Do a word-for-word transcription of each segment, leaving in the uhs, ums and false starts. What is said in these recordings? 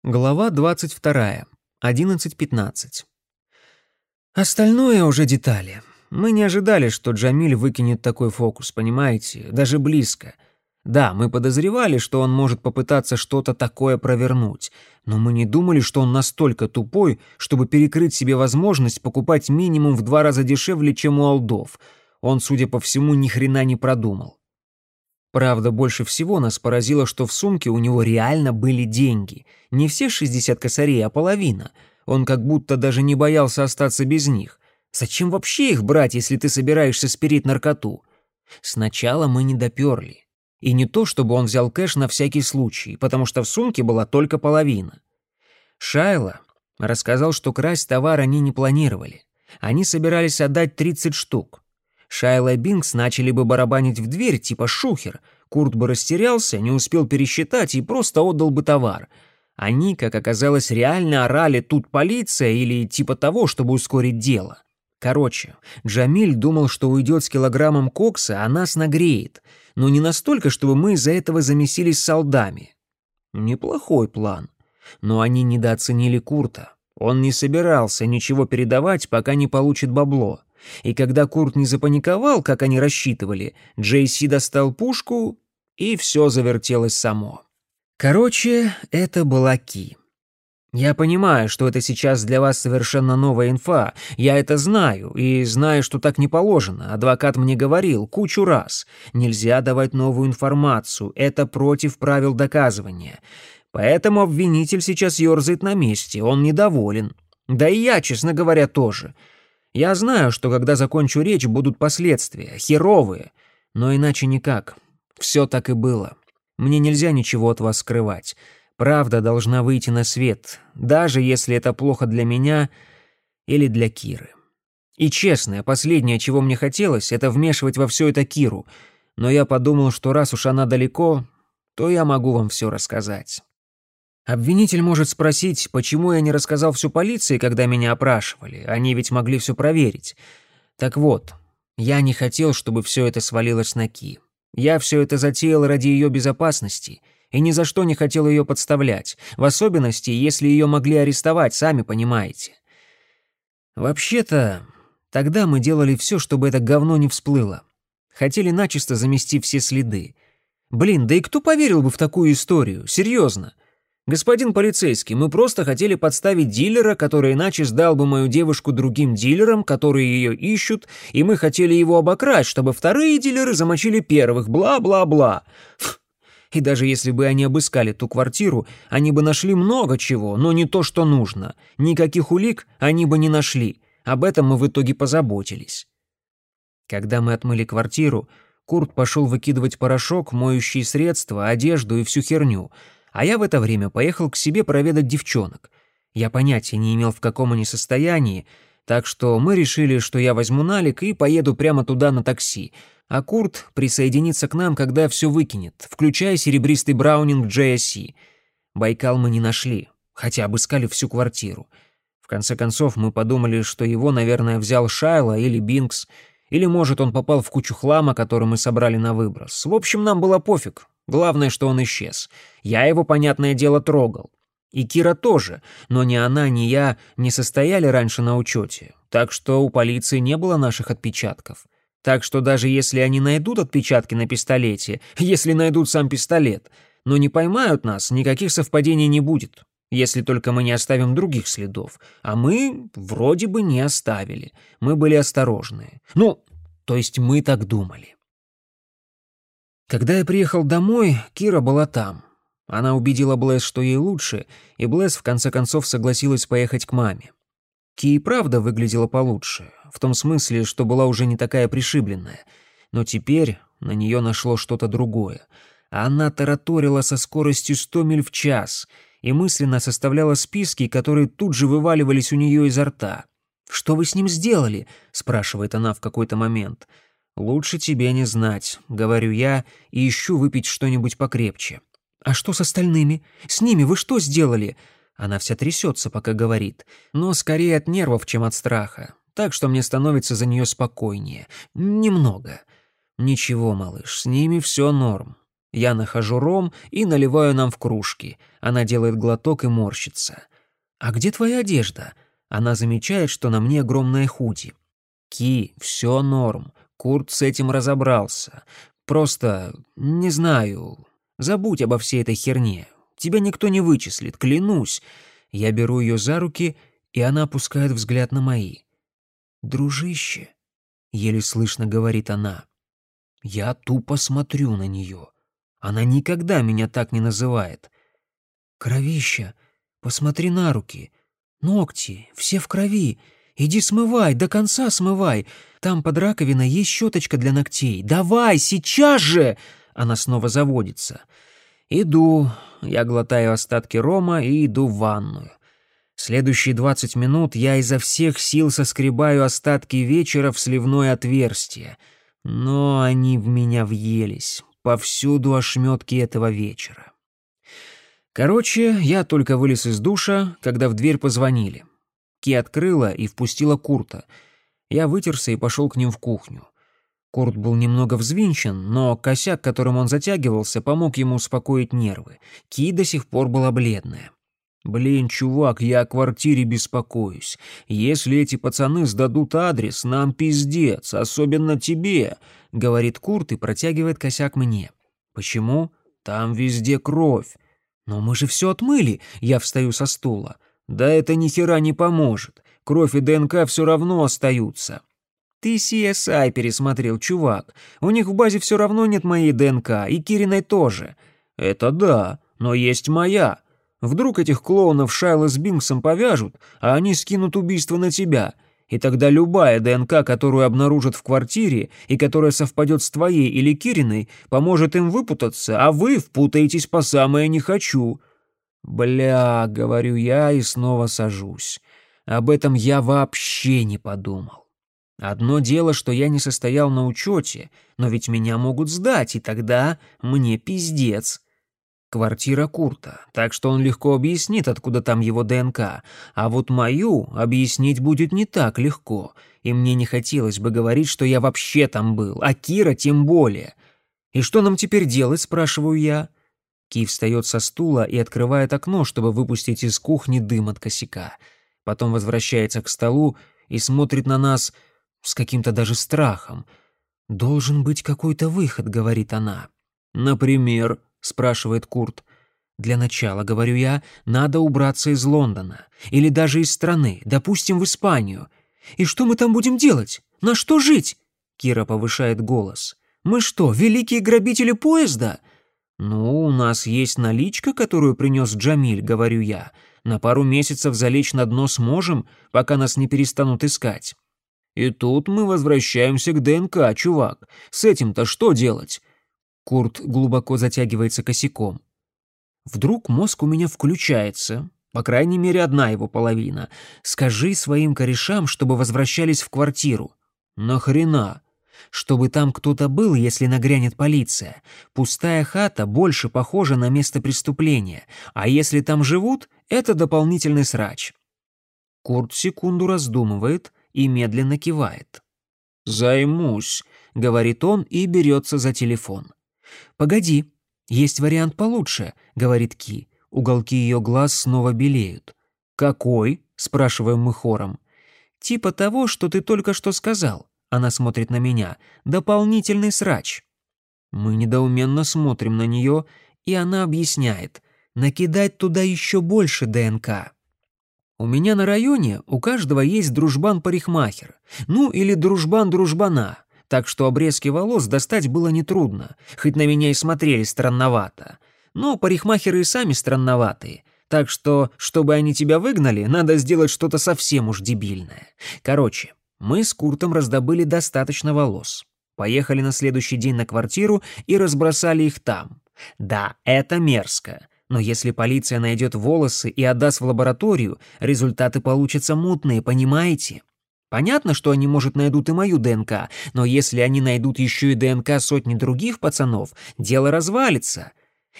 Глава двадцать вторая. одиннадцать пятнадцать. Остальное уже детали. Мы не ожидали, что Джамиль выкинет такой фокус, понимаете? Даже близко. Да, мы подозревали, что он может попытаться что-то такое провернуть, но мы не думали, что он настолько тупой, чтобы перекрыть себе возможность покупать минимум в два раза дешевле, чем у олдов. Он, судя по всему, ни хрена не продумал. Правда, больше всего нас поразило, что в сумке у него реально были деньги. Не все шестьдесят косарей, а половина. Он как будто даже не боялся остаться без них. Зачем вообще их брать, если ты собираешься спирить наркоту? Сначала мы не доперли. И не то, чтобы он взял кэш на всякий случай, потому что в сумке была только половина. Шайло рассказал, что красть товар они не планировали. Они собирались отдать тридцать штук. Шайло и Бинкс начали бы барабанить в дверь, типа шухер. Курт бы растерялся, не успел пересчитать и просто отдал бы товар. Они, как оказалось, реально орали «тут полиция» или типа того, чтобы ускорить дело. Короче, Джамиль думал, что уйдет с килограммом кокса, а нас нагреет. Но не настолько, чтобы мы из-за этого замесились солдами. Неплохой план. Но они недооценили Курта. Он не собирался ничего передавать, пока не получит бабло. И когда Курт не запаниковал, как они рассчитывали, Джейси достал пушку, и все завертелось само. Короче, это была Ки. Я понимаю, что это сейчас для вас совершенно новая инфа, я это знаю, и знаю, что так не положено. Адвокат мне говорил кучу раз. Нельзя давать новую информацию, это против правил доказывания. Поэтому обвинитель сейчас ерзает на месте, он недоволен. Да и я, честно говоря, тоже. Я знаю, что когда закончу речь, будут последствия, херовые, но иначе никак. Все так и было. Мне нельзя ничего от вас скрывать. Правда должна выйти на свет, даже если это плохо для меня или для Киры. И честно, последнее, чего мне хотелось, это вмешивать во все это Киру, но я подумал, что раз уж она далеко, то я могу вам все рассказать. Обвинитель может спросить, почему я не рассказал всю полиции, когда меня опрашивали. Они ведь могли все проверить. Так вот, я не хотел, чтобы все это свалилось на Ки. Я все это затеял ради ее безопасности и ни за что не хотел ее подставлять, в особенности, если ее могли арестовать, сами понимаете. Вообще-то, тогда мы делали все, чтобы это говно не всплыло. Хотели начисто замести все следы. Блин, да и кто поверил бы в такую историю? Серьезно. «Господин полицейский, мы просто хотели подставить дилера, который иначе сдал бы мою девушку другим дилерам, которые ее ищут, и мы хотели его обокрасть, чтобы вторые дилеры замочили первых, бла-бла-бла». И даже если бы они обыскали ту квартиру, они бы нашли много чего, но не то, что нужно. Никаких улик они бы не нашли. Об этом мы в итоге позаботились. Когда мы отмыли квартиру, Курт пошел выкидывать порошок, моющие средства, одежду и всю херню, а я в это время поехал к себе проведать девчонок. Я понятия не имел, в каком они состоянии, так что мы решили, что я возьму налик и поеду прямо туда на такси, а Курт присоединится к нам, когда все выкинет, включая серебристый браунинг джей эс си. Байкал мы не нашли, хотя обыскали всю квартиру. В конце концов, мы подумали, что его, наверное, взял Шайло или Бинкс, или, может, он попал в кучу хлама, который мы собрали на выброс. В общем, нам было пофиг. Главное, что он исчез. Я его, понятное дело, трогал. И Кира тоже, но ни она, ни я не состояли раньше на учете, так что у полиции не было наших отпечатков. Так что даже если они найдут отпечатки на пистолете, если найдут сам пистолет, но не поймают нас, никаких совпадений не будет, если только мы не оставим других следов. А мы вроде бы не оставили. Мы были осторожны. Ну, то есть мы так думали. Когда я приехал домой, Кира была там. Она убедила Блэс, что ей лучше, и Блэс в конце концов согласилась поехать к маме. Ки и правда выглядела получше, в том смысле, что была уже не такая пришибленная. Но теперь на нее нашло что-то другое. Она тараторила со скоростью сто миль в час и мысленно составляла списки, которые тут же вываливались у нее изо рта. «Что вы с ним сделали?» — спрашивает она в какой-то момент. «Лучше тебе не знать», — говорю я, и ищу выпить что-нибудь покрепче. «А что с остальными? С ними вы что сделали?» Она вся трясется, пока говорит, но скорее от нервов, чем от страха, так что мне становится за нее спокойнее. Немного. «Ничего, малыш, с ними все норм. Я нахожу ром и наливаю нам в кружки. Она делает глоток и морщится. «А где твоя одежда?» Она замечает, что на мне огромное худи. «Ки, все норм. Курт с этим разобрался. Просто, не знаю, забудь обо всей этой херне. Тебя никто не вычислит, клянусь». Я беру ее за руки, и она опускает взгляд на мои. «Дружище», — еле слышно говорит она. Я тупо смотрю на нее. Она никогда меня так не называет. «Кровища, посмотри на руки. Ногти, все в крови. Иди смывай, до конца смывай. Там под раковиной есть щеточка для ногтей. Давай, сейчас же!» Она снова заводится. Иду, я глотаю остатки рома и иду в ванную. Следующие двадцать минут я изо всех сил соскребаю остатки вечера в сливное отверстие. Но они в меня въелись. Повсюду ошметки этого вечера. Короче, я только вылез из душа, когда в дверь позвонили. Ки открыла и впустила Курта. Я вытерся и пошел к ним в кухню. Курт был немного взвинчен, но косяк, которым он затягивался, помог ему успокоить нервы. Ки до сих пор была бледная. «Блин, чувак, я о квартире беспокоюсь. Если эти пацаны сдадут адрес, нам пиздец, особенно тебе», — говорит Курт и протягивает косяк мне. «Почему? Там везде кровь». «Но мы же все отмыли», — я встаю со стула. «Да это ни хера не поможет. Кровь и ДНК все равно остаются». «Ты си эс ай пересмотрел, чувак. У них в базе все равно нет моей ДНК, и Кириной тоже». «Это да, но есть моя. Вдруг этих клоунов Шайла с Бинксом повяжут, а они скинут убийство на тебя, и тогда любая ДНК, которую обнаружат в квартире и которая совпадет с твоей или Кириной, поможет им выпутаться, а вы впутаетесь по самое не хочу». «Бля», — говорю я и снова сажусь. Об этом я вообще не подумал. Одно дело, что я не состоял на учете, но ведь меня могут сдать, и тогда мне пиздец. Квартира Курта, так что он легко объяснит, откуда там его ДНК, а вот мою объяснить будет не так легко, и мне не хотелось бы говорить, что я вообще там был, а Кира тем более. «И что нам теперь делать?» — спрашиваю я. Ки встает со стула и открывает окно, чтобы выпустить из кухни дым от косяка. Потом возвращается к столу и смотрит на нас с каким-то даже страхом. «Должен быть какой-то выход», — говорит она. «Например?» — спрашивает Курт. «Для начала, — говорю я, — надо убраться из Лондона. Или даже из страны, допустим, в Испанию. И что мы там будем делать? На что жить?» Кира повышает голос. «Мы что, великие грабители поезда?» «Ну, у нас есть наличка, которую принес Джамиль, — говорю я. На пару месяцев залечь на дно сможем, пока нас не перестанут искать». «И тут мы возвращаемся к ДНК, чувак. С этим-то что делать?» Курт глубоко затягивается косяком. Вдруг мозг у меня включается, по крайней мере, одна его половина. «Скажи своим корешам, чтобы возвращались в квартиру». «Нахрена?» «Чтобы там кто-то был, если нагрянет полиция. Пустая хата больше похожа на место преступления, а если там живут, это дополнительный срач». Курт секунду раздумывает и медленно кивает. «Займусь», — говорит он и берется за телефон. «Погоди, есть вариант получше», — говорит Ки. Уголки ее глаз снова белеют. «Какой?» — спрашиваем мы хором. «Типа того, что ты только что сказал». Она смотрит на меня. «Дополнительный срач». Мы недоуменно смотрим на нее, и она объясняет. «Накидать туда еще больше ДНК». У меня на районе у каждого есть дружбан-парикмахер. Ну, или дружбан-дружбана. Так что обрезки волос достать было нетрудно, хоть на меня и смотрели странновато. Но парикмахеры и сами странноватые. Так что, чтобы они тебя выгнали, надо сделать что-то совсем уж дебильное. Короче, мы с Куртом раздобыли достаточно волос. Поехали на следующий день на квартиру и разбросали их там. Да, это мерзко. Но если полиция найдет волосы и отдаст в лабораторию, результаты получатся мутные, понимаете? Понятно, что они, может, найдут и мою ДНК, но если они найдут еще и ДНК сотни других пацанов, дело развалится.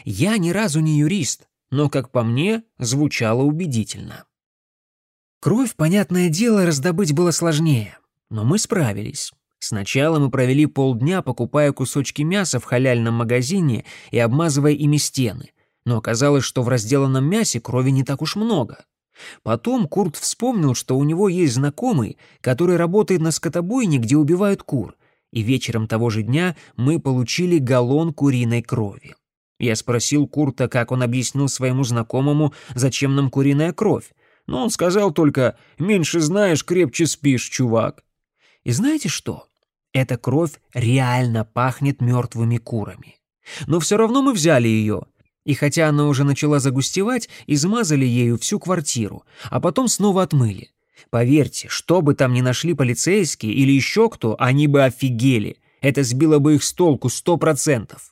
Я ни разу не юрист, но, как по мне, звучало убедительно. Кровь, понятное дело, раздобыть было сложнее, но мы справились. Сначала мы провели полдня, покупая кусочки мяса в халяльном магазине и обмазывая ими стены, но оказалось, что в разделанном мясе крови не так уж много. Потом Курт вспомнил, что у него есть знакомый, который работает на скотобойне, где убивают кур, и вечером того же дня мы получили галлон куриной крови. Я спросил Курта, как он объяснил своему знакомому, зачем нам куриная кровь, но он сказал только «меньше знаешь, крепче спишь, чувак». И знаете что? Эта кровь реально пахнет мертвыми курами. Но все равно мы взяли ее. И хотя она уже начала загустевать, измазали ею всю квартиру, а потом снова отмыли. Поверьте, что бы там ни нашли полицейские или еще кто, они бы офигели. Это сбило бы их с толку сто процентов.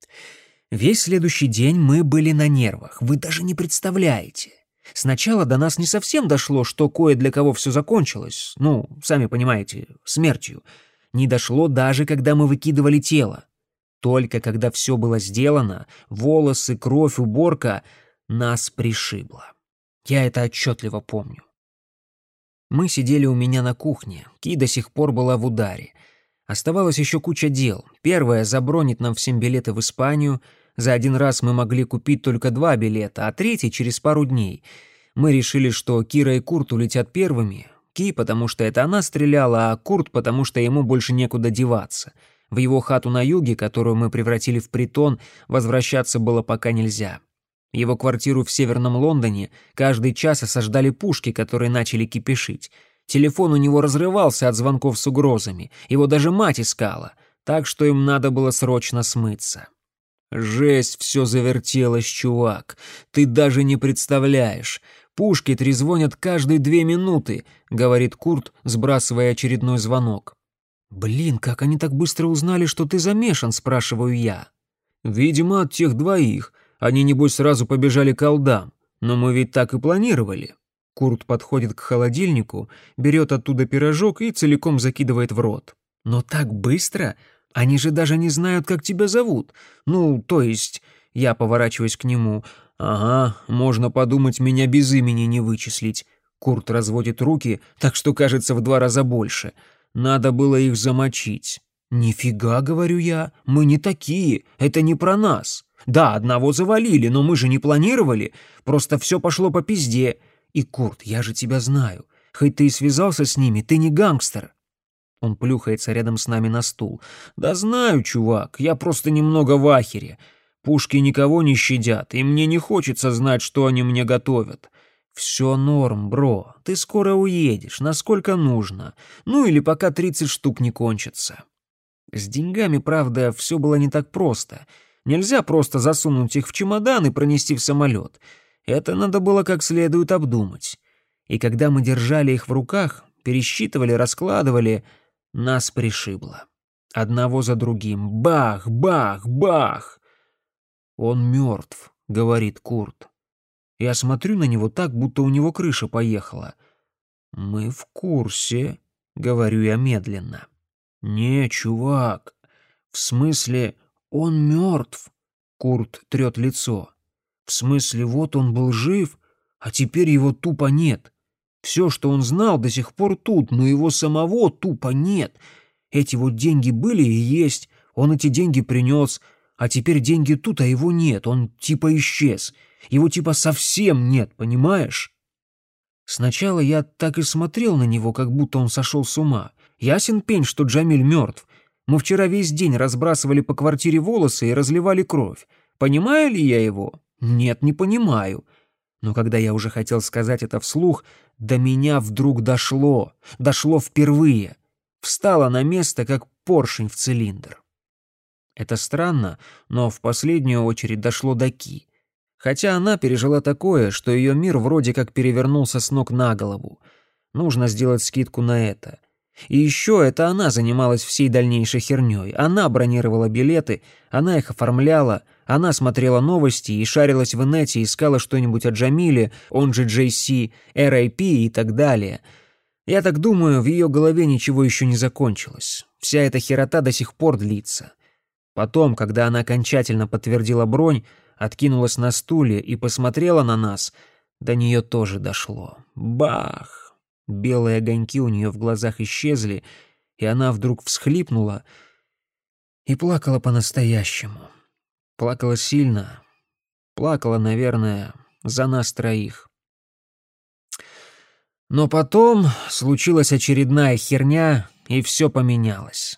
Весь следующий день мы были на нервах, вы даже не представляете. Сначала до нас не совсем дошло, что кое для кого все закончилось, ну, сами понимаете, смертью. Не дошло даже, когда мы выкидывали тело. Только когда все было сделано, волосы, кровь, уборка, нас пришибло. Я это отчетливо помню. Мы сидели у меня на кухне, Ки до сих пор была в ударе. Оставалась еще куча дел. Первое — забронить нам всем билеты в Испанию. За один раз мы могли купить только два билета, а третий — через пару дней. Мы решили, что Кира и Курт улетят первыми. Ки, потому что это она стреляла, а Курт, потому что ему больше некуда деваться. В его хату на юге, которую мы превратили в притон, возвращаться было пока нельзя. Его квартиру в Северном Лондоне каждый час осаждали пушки, которые начали кипишить. Телефон у него разрывался от звонков с угрозами, его даже мать искала, так что им надо было срочно смыться. «Жесть, все завертелось, чувак, ты даже не представляешь. Пушки трезвонят каждые две минуты», — говорит Курт, сбрасывая очередной звонок. «Блин, как они так быстро узнали, что ты замешан?» — спрашиваю я. «Видимо, от тех двоих. Они, небось, сразу побежали к алдам. Но мы ведь так и планировали». Курт подходит к холодильнику, берет оттуда пирожок и целиком закидывает в рот. «Но так быстро? Они же даже не знают, как тебя зовут. Ну, то есть...» Я поворачиваюсь к нему. «Ага, можно подумать, меня без имени не вычислить». Курт разводит руки, так что кажется в два раза больше. Надо было их замочить. «Нифига, — говорю я, — мы не такие, это не про нас. Да, одного завалили, но мы же не планировали, просто все пошло по пизде. И, Курт, я же тебя знаю, хоть ты и связался с ними, ты не гангстер». Он плюхается рядом с нами на стул. «Да знаю, чувак, я просто немного в ахере. Пушки никого не щадят, и мне не хочется знать, что они мне готовят. «Все норм, бро, ты скоро уедешь, насколько нужно, ну или пока тридцать штук не кончатся». С деньгами, правда, все было не так просто. Нельзя просто засунуть их в чемодан и пронести в самолет. Это надо было как следует обдумать. И когда мы держали их в руках, пересчитывали, раскладывали, нас пришибло. Одного за другим. Бах, бах, бах. «Он мертв», — говорит Курт. Я смотрю на него так, будто у него крыша поехала. «Мы в курсе», — говорю я медленно. «Не, чувак, в смысле, он мертв», — Курт трет лицо. «В смысле, вот он был жив, а теперь его тупо нет. Все, что он знал, до сих пор тут, но его самого тупо нет. Эти вот деньги были и есть, он эти деньги принес, а теперь деньги тут, а его нет, он типа исчез». Его типа совсем нет, понимаешь? Сначала я так и смотрел на него, как будто он сошел с ума. Ясен пень, что Джамиль мертв. Мы вчера весь день разбрасывали по квартире волосы и разливали кровь. Понимаю ли я его? Нет, не понимаю. Но когда я уже хотел сказать это вслух, до меня вдруг дошло. Дошло впервые. Встало на место, как поршень в цилиндр. Это странно, но в последнюю очередь дошло до Ки. Хотя она пережила такое, что ее мир вроде как перевернулся с ног на голову. Нужно сделать скидку на это. И еще это она занималась всей дальнейшей херней. Она бронировала билеты, она их оформляла, она смотрела новости и шарилась в инете, искала что-нибудь о Джамиле, он же Джей Си, Эр Ай Пи и так далее. Я так думаю, в ее голове ничего еще не закончилось. Вся эта херота до сих пор длится. Потом, когда она окончательно подтвердила бронь, откинулась на стуле и посмотрела на нас, до нее тоже дошло. Бах! Белые огоньки у нее в глазах исчезли, И она вдруг всхлипнула и плакала по-настоящему. Плакала сильно. Плакала, наверное, за нас троих. Но потом случилась очередная херня, и все поменялось.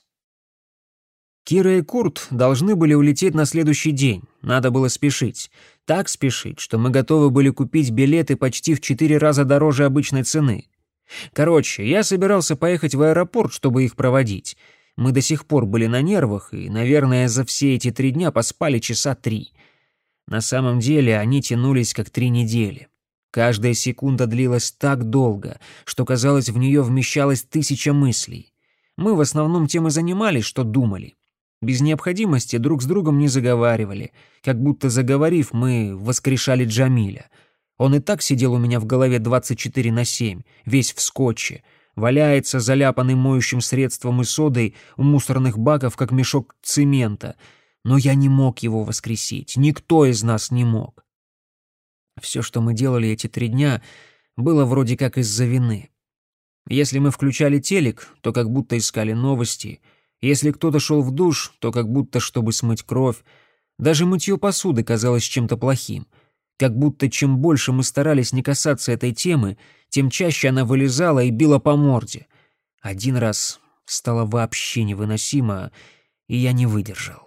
Кира и Курт должны были улететь на следующий день, надо было спешить. Так спешить, что мы готовы были купить билеты почти в четыре раза дороже обычной цены. Короче, я собирался поехать в аэропорт, чтобы их проводить. Мы до сих пор были на нервах и, наверное, за все эти три дня поспали часа три. На самом деле они тянулись как три недели. Каждая секунда длилась так долго, что, казалось, в нее вмещалось тысяча мыслей. Мы в основном тем и занимались, что думали. Без необходимости друг с другом не заговаривали, как будто заговорив, мы воскрешали Джамиля. Он и так сидел у меня в голове двадцать четыре на семь, весь в скотче, валяется заляпанный моющим средством и содой у мусорных баков, как мешок цемента. Но я не мог его воскресить, никто из нас не мог. Все, что мы делали эти три дня, было вроде как из-за вины. Если мы включали телек, то как будто искали новости. Если кто-то шел в душ, то как будто чтобы смыть кровь. Даже мытье посуды казалось чем-то плохим. Как будто чем больше мы старались не касаться этой темы, тем чаще она вылезала и била по морде. Один раз стало вообще невыносимо, и я не выдержал.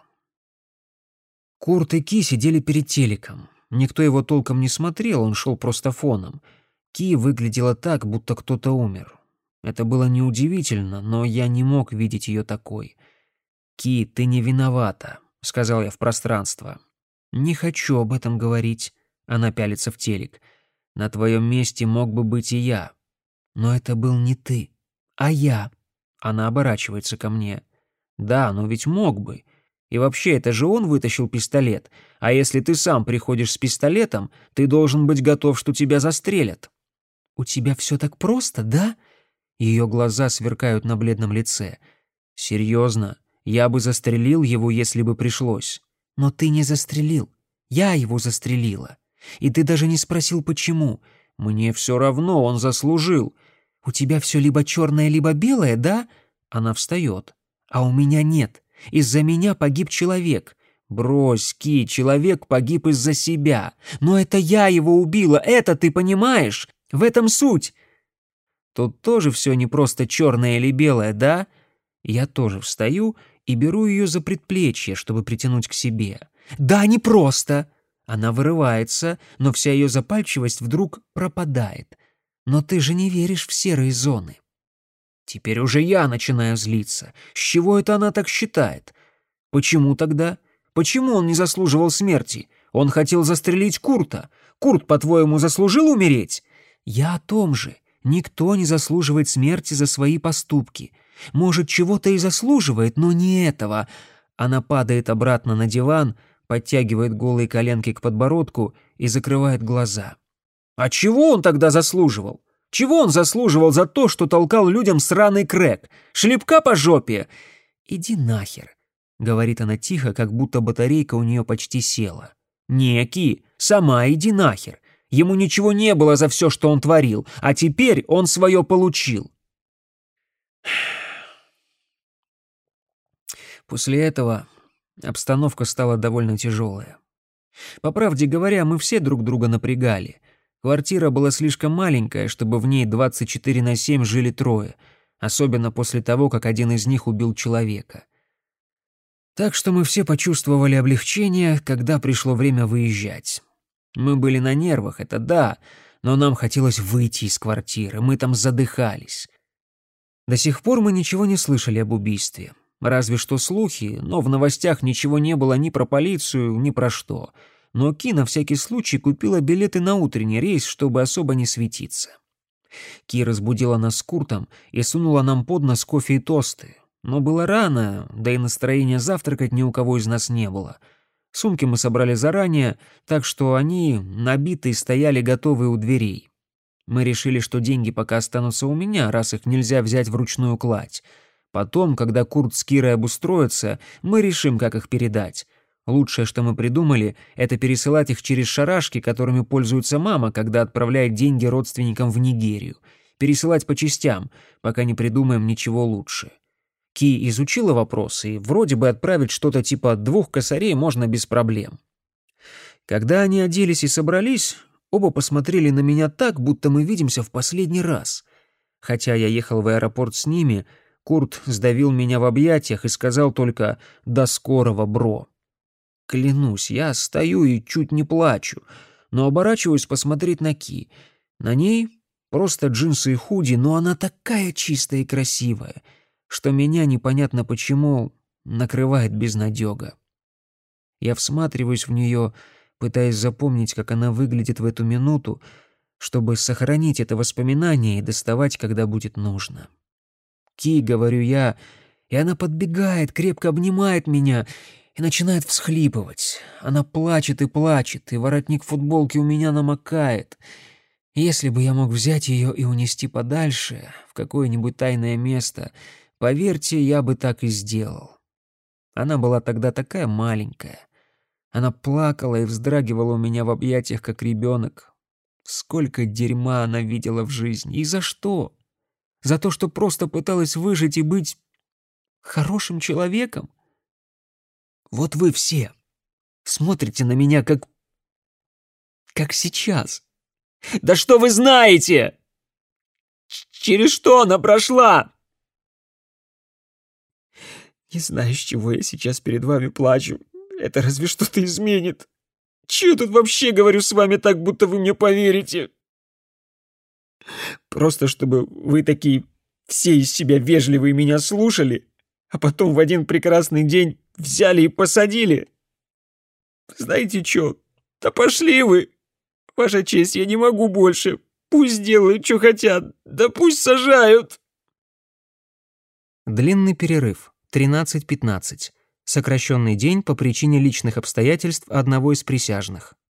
Курт и Ки сидели перед телеком. Никто его толком не смотрел, он шел просто фоном. Ки выглядела так, будто кто-то умер. Это было неудивительно, но я не мог видеть ее такой. «Ки, ты не виновата», — сказал я в пространство. «Не хочу об этом говорить», — она пялится в телек. «На твоем месте мог бы быть и я». «Но это был не ты, а я». Она оборачивается ко мне. «Да, но ведь мог бы. И вообще, это же он вытащил пистолет. А если ты сам приходишь с пистолетом, ты должен быть готов, что тебя застрелят». «У тебя все так просто, да?» Ее глаза сверкают на бледном лице. «Серьезно, я бы застрелил его, если бы пришлось». «Но ты не застрелил. Я его застрелила. И ты даже не спросил, почему. Мне все равно, он заслужил. У тебя все либо черное, либо белое, да?» Она встает. «А у меня нет. Из-за меня погиб человек». «Брось, Ки, человек погиб из-за себя. Но это я его убила, это ты понимаешь? В этом суть». Тут тоже все не просто черное или белое, да? Я тоже встаю и беру ее за предплечье, чтобы притянуть к себе. «Да, не просто!» Она вырывается, но вся ее запальчивость вдруг пропадает. «Но ты же не веришь в серые зоны». Теперь уже я начинаю злиться. С чего это она так считает? Почему тогда? Почему он не заслуживал смерти? Он хотел застрелить Курта. Курт, по-твоему, заслужил умереть? Я о том же. Никто не заслуживает смерти за свои поступки. Может, чего-то и заслуживает, но не этого. Она падает обратно на диван, подтягивает голые коленки к подбородку и закрывает глаза. А чего он тогда заслуживал? Чего он заслуживал за то, что толкал людям сраный крэк? Шлепка по жопе? Иди нахер, говорит она тихо, как будто батарейка у нее почти села. Не, Ки, сама иди нахер. Ему ничего не было за все, что он творил, а теперь он свое получил. После этого обстановка стала довольно тяжелая. По правде говоря, мы все друг друга напрягали. Квартира была слишком маленькая, чтобы в ней двадцать четыре на семь жили трое, особенно после того, как один из них убил человека. Так что мы все почувствовали облегчение, когда пришло время выезжать. Мы были на нервах, это да, но нам хотелось выйти из квартиры, мы там задыхались. До сих пор мы ничего не слышали об убийстве. Разве что слухи, но в новостях ничего не было ни про полицию, ни про что. Но Ки на всякий случай купила билеты на утренний рейс, чтобы особо не светиться. Ки разбудила нас с Куртом и сунула нам под нос кофе и тосты. Но было рано, да и настроения завтракать ни у кого из нас не было. Сумки мы собрали заранее, так что они, набитые, стояли готовые у дверей. Мы решили, что деньги пока останутся у меня, раз их нельзя взять вручную кладь. Потом, когда Курт с Кирой обустроятся, мы решим, как их передать. Лучшее, что мы придумали, это пересылать их через шарашки, которыми пользуется мама, когда отправляет деньги родственникам в Нигерию. Пересылать по частям, пока не придумаем ничего лучше. Ки изучила вопрос, и вроде бы отправить что-то типа двух косарей можно без проблем. Когда они оделись и собрались, оба посмотрели на меня так, будто мы видимся в последний раз. Хотя я ехал в аэропорт с ними, Курт сдавил меня в объятиях и сказал только «до скорого, бро». Клянусь, я стою и чуть не плачу, но оборачиваюсь посмотреть на Ки. На ней просто джинсы и худи, но она такая чистая и красивая, что меня непонятно почему накрывает безнадёга. Я всматриваюсь в нее, пытаясь запомнить, как она выглядит в эту минуту, чтобы сохранить это воспоминание и доставать, когда будет нужно. «Ки», — говорю я, и она подбегает, крепко обнимает меня и начинает всхлипывать. Она плачет и плачет, и воротник футболки у меня намокает. Если бы я мог взять ее и унести подальше, в какое-нибудь тайное место, поверьте, я бы так и сделал. Она была тогда такая маленькая. Она плакала и вздрагивала у меня в объятиях, как ребенок. Сколько дерьма она видела в жизни. И за что? За то, что просто пыталась выжить и быть хорошим человеком? Вот вы все смотрите на меня, как... как сейчас. Да что вы знаете? Ч- через что она прошла? Не знаю, с чего я сейчас перед вами плачу. Это разве что-то изменит. Чё тут вообще говорю с вами так, будто вы мне поверите? Просто чтобы вы такие все из себя вежливые меня слушали, а потом в один прекрасный день взяли и посадили. Знаете чё? Да пошли вы. Ваша честь, я не могу больше. Пусть делают, что хотят. Да пусть сажают. Длинный перерыв. тринадцать пятнадцать. Сокращенный день по причине личных обстоятельств одного из присяжных.